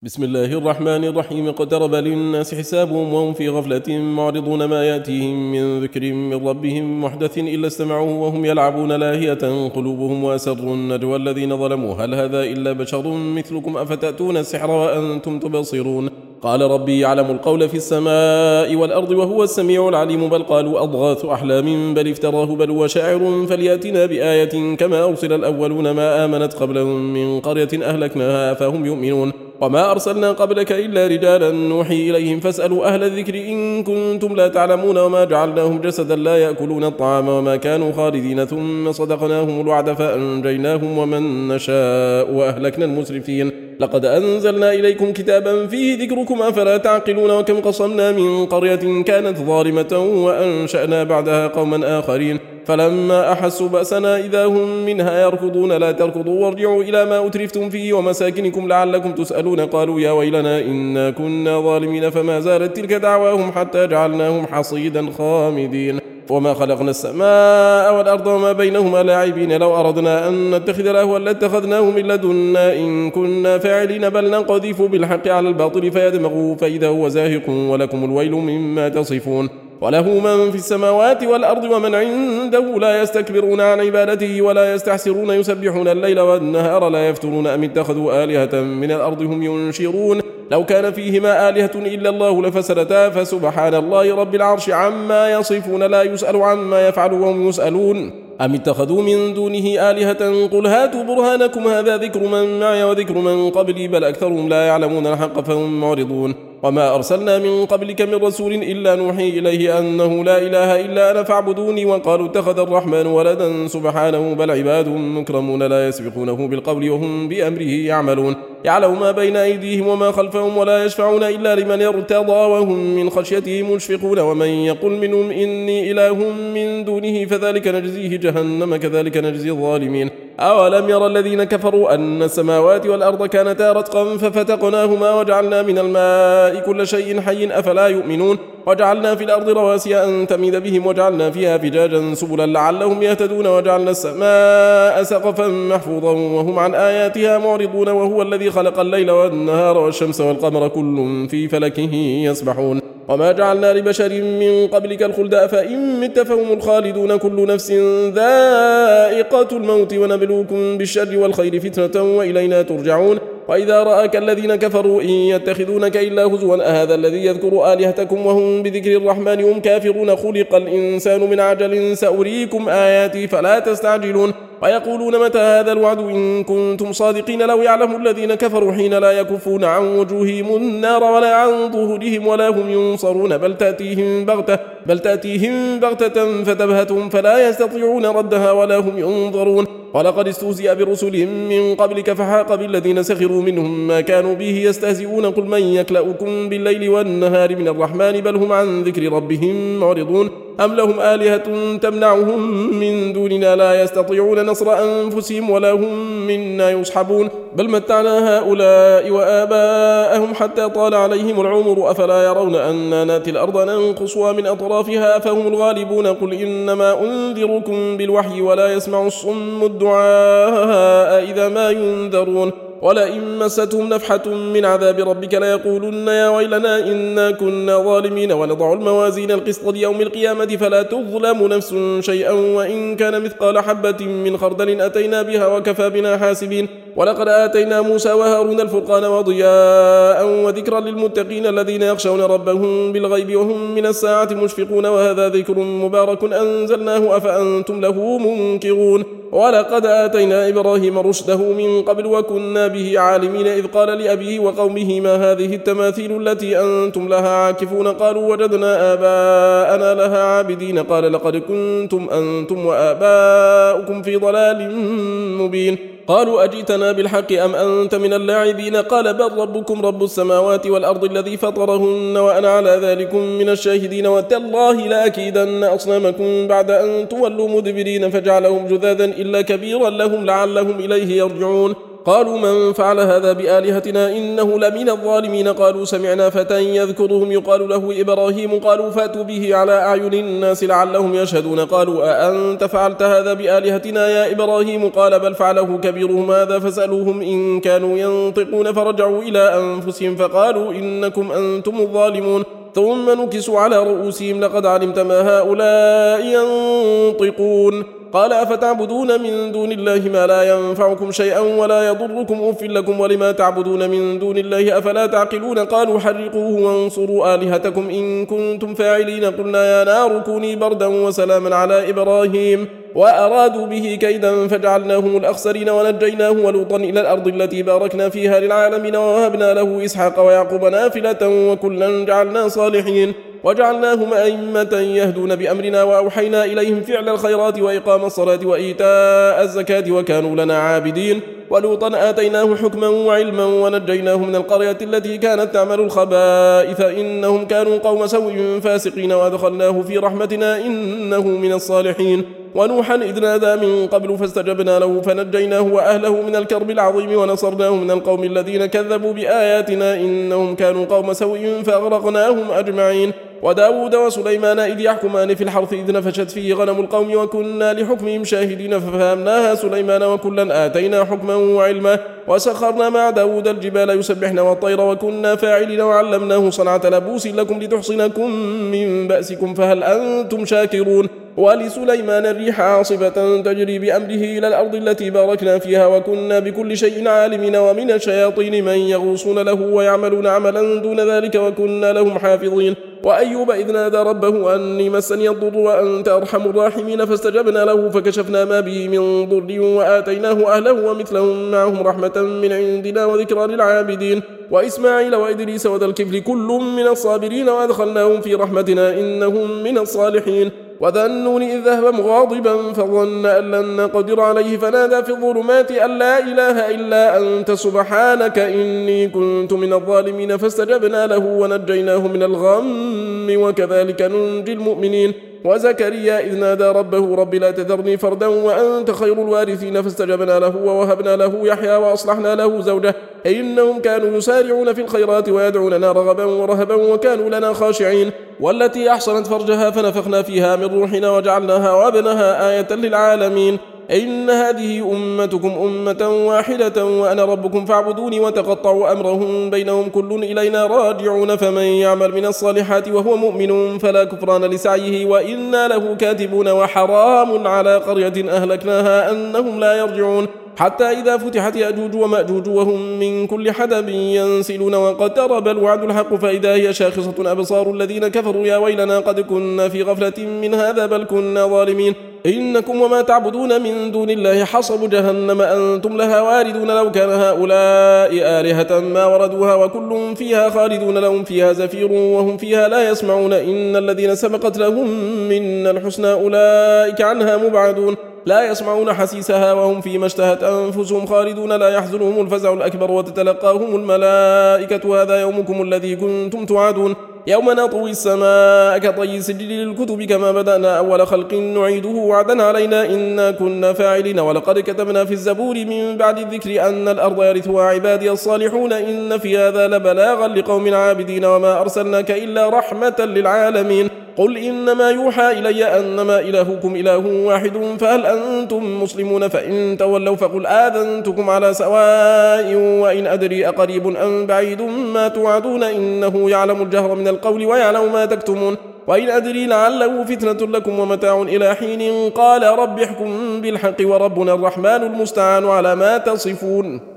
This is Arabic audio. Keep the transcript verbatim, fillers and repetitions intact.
بسم الله الرحمن الرحيم. اقترب للناس حسابهم وهم في غفلة معرضون. ما يأتيهم من ذكر من ربهم محدث إلا استمعوه وهم يلعبون لاهية قلوبهم وأسروا النجوى الذين ظلموا هل هذا إلا بشر مثلكم أفتأتون السحر وأنتم تبصرون. قال ربي يعلم القول في السماء والأرض وهو السميع العليم. بل قالوا أضغاث أحلام بل افتراه بل هو شاعر فليأتنا بآية كما أرسل الأولون. ما آمنت قبلهم من قرية أهلكناها فهم يؤمنون. وما أرسلنا قبلك إلا رجالا نوحي إليهم فاسألوا أهل الذكر إن كنتم لا تعلمون. وما جعلناهم جسدا لا يأكلون الطعام وما كانوا خالدين ثم صدقناهم الوعد فأنجيناهم ومن نشاء وأهلكنا المسرفين. لقد أنزلنا إليكم كتابا فيه ذكركم أفلا تعقلون. وكم قصمنا من قرية كانت ظالمة وأنشأنا بعدها قوما آخرين فلما أحسوا بأسنا إذا هم منها يركضون. لا تركضوا وارجعوا إلى ما أترفتم فيه ومساكنكم لعلكم تسألون. قالوا يا ويلنا إنا كنا ظالمين فما زالت تلك دعواهم حتى جعلناهم حصيدا خامدين. وما خلقنا السماء والأرض وما بينهما لاعبين. لو أردنا أن نتخذ لهوا لاتخذناه من لدنا إن كنا فاعلين. بل نقذف بالحق على الباطل فيدمغه فإذا هو زاهق ولكم الويل مما تصفون. وله من في السماوات والأرض ومن عنده لا يستكبرون عن عبادته ولا يستحسرون يسبحون الليل والنهار لا يفترون. أم اتخذوا آلهة من الأرض هم ينشرون. لو كان فيهما آلهة إلا الله لفسدتا فسبحان الله رب العرش عما يصفون. لا يسأل عما يفعل وهم يسألون. أم اتخذوا من دونه آلهة قل هاتوا برهانكم هذا ذكر من معي وذكر من قبلي بل أكثرهم لا يعلمون الحق فهم معرضون. وما أرسلنا من قبلك من رسول إلا نوحي إليه أنه لا إله إلا أنا فاعبدوني. وقالوا اتخذ الرحمن ولدا سبحانه بل عباد مكرمون لا يسبقونه بالقول وهم بأمره يعملون. يعلم ما بين أيديهم وما خلفهم ولا يشفعون إلا لمن ارتضى وهم من خشيته مشفقون. ومن يقل منهم إني إله من دونه فذلك نجزيه جهنم كذلك نجزي الظالمين. أولم يرى الذين كفروا أن السماوات والأرض كانتا رتقا ففتقناهما وجعلنا من الماء كل شيء حي أفلا يؤمنون. وجعلنا في الأرض رواسي أن تميد بهم وجعلنا فيها فجاجا سبلا لعلهم يهتدون. وجعلنا السماء سقفا محفوظا وهم عن آياتها معرضون. وهو الذي خلق الليل والنهار والشمس والقمر كل في فلكه يسبحون. وما جعلنا لبشر من قبلك الخلد أفإن مت فهم الخالدون. كل نفس ذائقة الموت ونبلوكم بالشر والخير فتنة وإلينا ترجعون. وإذا رآك الذين كفروا إن يتخذونك إلا هزوا أهذا الذي يذكر آلهتكم وهم بذكر الرحمن هم كافرون. خلق الإنسان من عجل سأريكم آياتي فلا تستعجلون. ويقولون متى هذا الوعد إن كنتم صادقين. لو يعلم الذين كفروا حين لا يكفون عن وجوههم النار ولا عن ظهورهم ولا هم ينصرون. بل تأتيهم بغتة بل تأتيهم بغتة فتبهتهم فلا يستطيعون ردها ولا هم ينظرون. ولقد استهزئ برسل من قبلك فحاق بالذين سخروا منهم ما كانوا به يستهزئون. قل من يكلؤكم بالليل والنهار من الرحمن بل هم عن ذكر ربهم معرضون. أم لهم آلهة تمنعهم من دوننا لا يستطيعون نصر أنفسهم ولا هم منا يصحبون. بل متعنا هؤلاء وآباءهم حتى طال عليهم العمر أفلا يرون أنا ناتي الأرض ننقصها من أطرافها فهم الغالبون. قل إنما أنذركم بالوحي ولا يسمع الصم الدعاء إذا ما ينذرون. ولئن مستهم نفحة من عذاب ربك ليقولن يا ويلنا إنا كنا ظالمين. ونضع الموازين القسط ليوم القيامة فلا تظلم نفس شيئا وإن كان مثقال حبة من خردل أتينا بها وكفى بنا حاسبين. ولقد آتينا موسى وهارون الفرقان وضياء وذكرا للمتقين الذين يخشون ربهم بالغيب وهم من الساعة مشفقون. وهذا ذكر مبارك أنزلناه أفأنتم له منكرون. ولقد آتينا إبراهيم رشده من قبل وكنا به عالمين. إذ قال لأبيه وقومه ما هذه التماثيل التي أنتم لها عاكفون. قالوا وجدنا آباءنا لها عابدين. قال لقد كنتم أنتم وآباؤكم في ضلال مبين. قالوا أجئتنا بالحق أم أنت من اللاعبين. قال بل ربكم رب السماوات والأرض الذي فطرهن وأنا على ذلك من الشاهدين. وتالله لأكيدن أصنامكم بعد أن تولوا مدبرين. فجعلهم جذاذا إلا كبيرا لهم لعلهم إليه يرجعون. قالوا من فعل هذا بآلهتنا إنه لمن الظالمين قالوا سمعنا فتى يذكرهم يقال له إبراهيم قالوا فأتوا به على أعين الناس لعلهم يشهدون قالوا أأنت فعلت هذا بآلهتنا يا إبراهيم قال بل فعله كبيرهم هذا فسألوهم إن كانوا ينطقون فرجعوا إلى أنفسهم فقالوا إنكم أنتم الظالمون ثم نكسوا على رؤوسهم لقد علمت ما هؤلاء ينطقون قال أفتعبدون من دون الله ما لا ينفعكم شيئا ولا يضركم أف لكم ولما تعبدون من دون الله أفلا تعقلون قالوا حرقوه وانصروا آلهتكم إن كنتم فاعلين قلنا يا نار كوني بردا وسلاما على إبراهيم وأرادوا به كيدا فجعلناهم الأخسرين ونجيناه ولوطا إلى الأرض التي باركنا فيها للعالمين ووهبنا له إسحاق ويعقوب نافلة وكلا جعلنا صالحين وجعلناهم أئمة يهدون بأمرنا وأوحينا إليهم فعل الخيرات وإقام الصلاة وإيتاء الزكاة وكانوا لنا عابدين ولوطا آتيناه حكما وعلما ونجيناه من القرية التي كانت تعمل الخبائث إنهم كانوا قوم سوء فاسقين وأدخلناه في رحمتنا إنه من الصالحين ونوحا إذ نادى من قبل فاستجبنا له فنجيناه وأهله من الكرب العظيم ونصرناه من القوم الذين كذبوا بآياتنا إنهم كانوا قوم سوء فأغرقناهم أجمعين وداود وسليمان إذ يحكمان في الحرث إذ نفشت فيه غنم القوم وكنا لحكمهم شاهدين ففهمناها سليمان وكلا آتينا حكما وعلما وسخرنا مع داود الجبال يسبحن والطير وكنا فاعلين وعلمناه صنعة لبوس لكم لتحصنكم من بأسكم فهل أنتم شاكرون ولسليمان الريح عاصفة تجري بأمره إلى الأرض التي باركنا فيها وكنا بكل شيء عالمين ومن الشياطين من يغوصون له ويعملون عملا دون ذلك وكنا لهم حافظين وأيوب إذ نادى ربه أني مسني الضر وأنت أرحم الراحمين فاستجبنا له فكشفنا ما به من ضر وآتيناه أهله ومثلهم معهم رحمة من عندنا وذكرى للعابدين وإسماعيل وإدريس وذا الكفل كل من الصابرين وأدخلناهم في رحمتنا إنهم من الصالحين وذا النون إذ ذهب مغاضبا فظن أن لن نقدر عليه فنادى في الظلمات أن لا إله إلا أنت سبحانك إني كنت من الظالمين فاستجبنا له ونجيناه من الغم وكذلك ننجي المؤمنين وزكريا إذ نادى ربه رب لا تذرني فردا وأنت خير الوارثين فاستجبنا له ووهبنا له يحيى وأصلحنا له زوجه إنهم كانوا يسارعون في الخيرات ويدعوننا رغبا ورهبا وكانوا لنا خاشعين والتي أحصنت فرجها فنفخنا فيها من روحنا وجعلناها وابنها آية للعالمين إن هذه أمتكم أمة واحدة وأنا ربكم فاعبدوني وتقطعوا أمرهم بينهم كل إلينا راجعون فمن يعمل من الصالحات وهو مؤمن فلا كفران لسعيه وإنا له كاتبون وحرام على قرية أهلكناها أنهم لا يرجعون حتى إذا فتحت يأجوج ومأجوج وهم من كل حدب ينسلون وقترب الوعد الحق فإذا هي شاخصة أبصار الذين كفروا يا ويلنا قد كنا في غفلة من هذا بل كنا ظالمين إنكم وما تعبدون من دون الله حصب جهنم أنتم لها واردون لو كان هؤلاء آلهة ما وردوها وكل فيها خالدون لهم فيها زفير وهم فيها لا يسمعون إن الذين سبقت لهم منا الحسنى أولئك عنها مبعدون لا يسمعون حسيسها وهم فيما اشتهت أنفسهم خالدون لا يحزنهم الفزع الأكبر وتتلقاهم الملائكة هذا يومكم الذي كنتم توعدون يوم نطوي السماء كطي السجل للكتب كما بدأنا أول خلق نعيده وعدا علينا إنا كنا فاعلين ولقد كتبنا في الزبور من بعد الذكر أن الأرض يرثها عبادي الصالحون إن في هذا لبلاغا لقوم عابدين وما أرسلناك إلا رحمة للعالمين قل إنما يوحى إلي أنما إلهكم إله واحد فهل أنتم مسلمون فإن تولوا فقل آذنتكم على سواء وإن أدري أقريب أم بعيد ما توعدون إنه يعلم الجهر من القول ويعلم ما تكتمون وإن أدري لعله فتنة لكم ومتاع إلى حين قال رب احكم بالحق وربنا الرحمن المستعان على ما تصفون.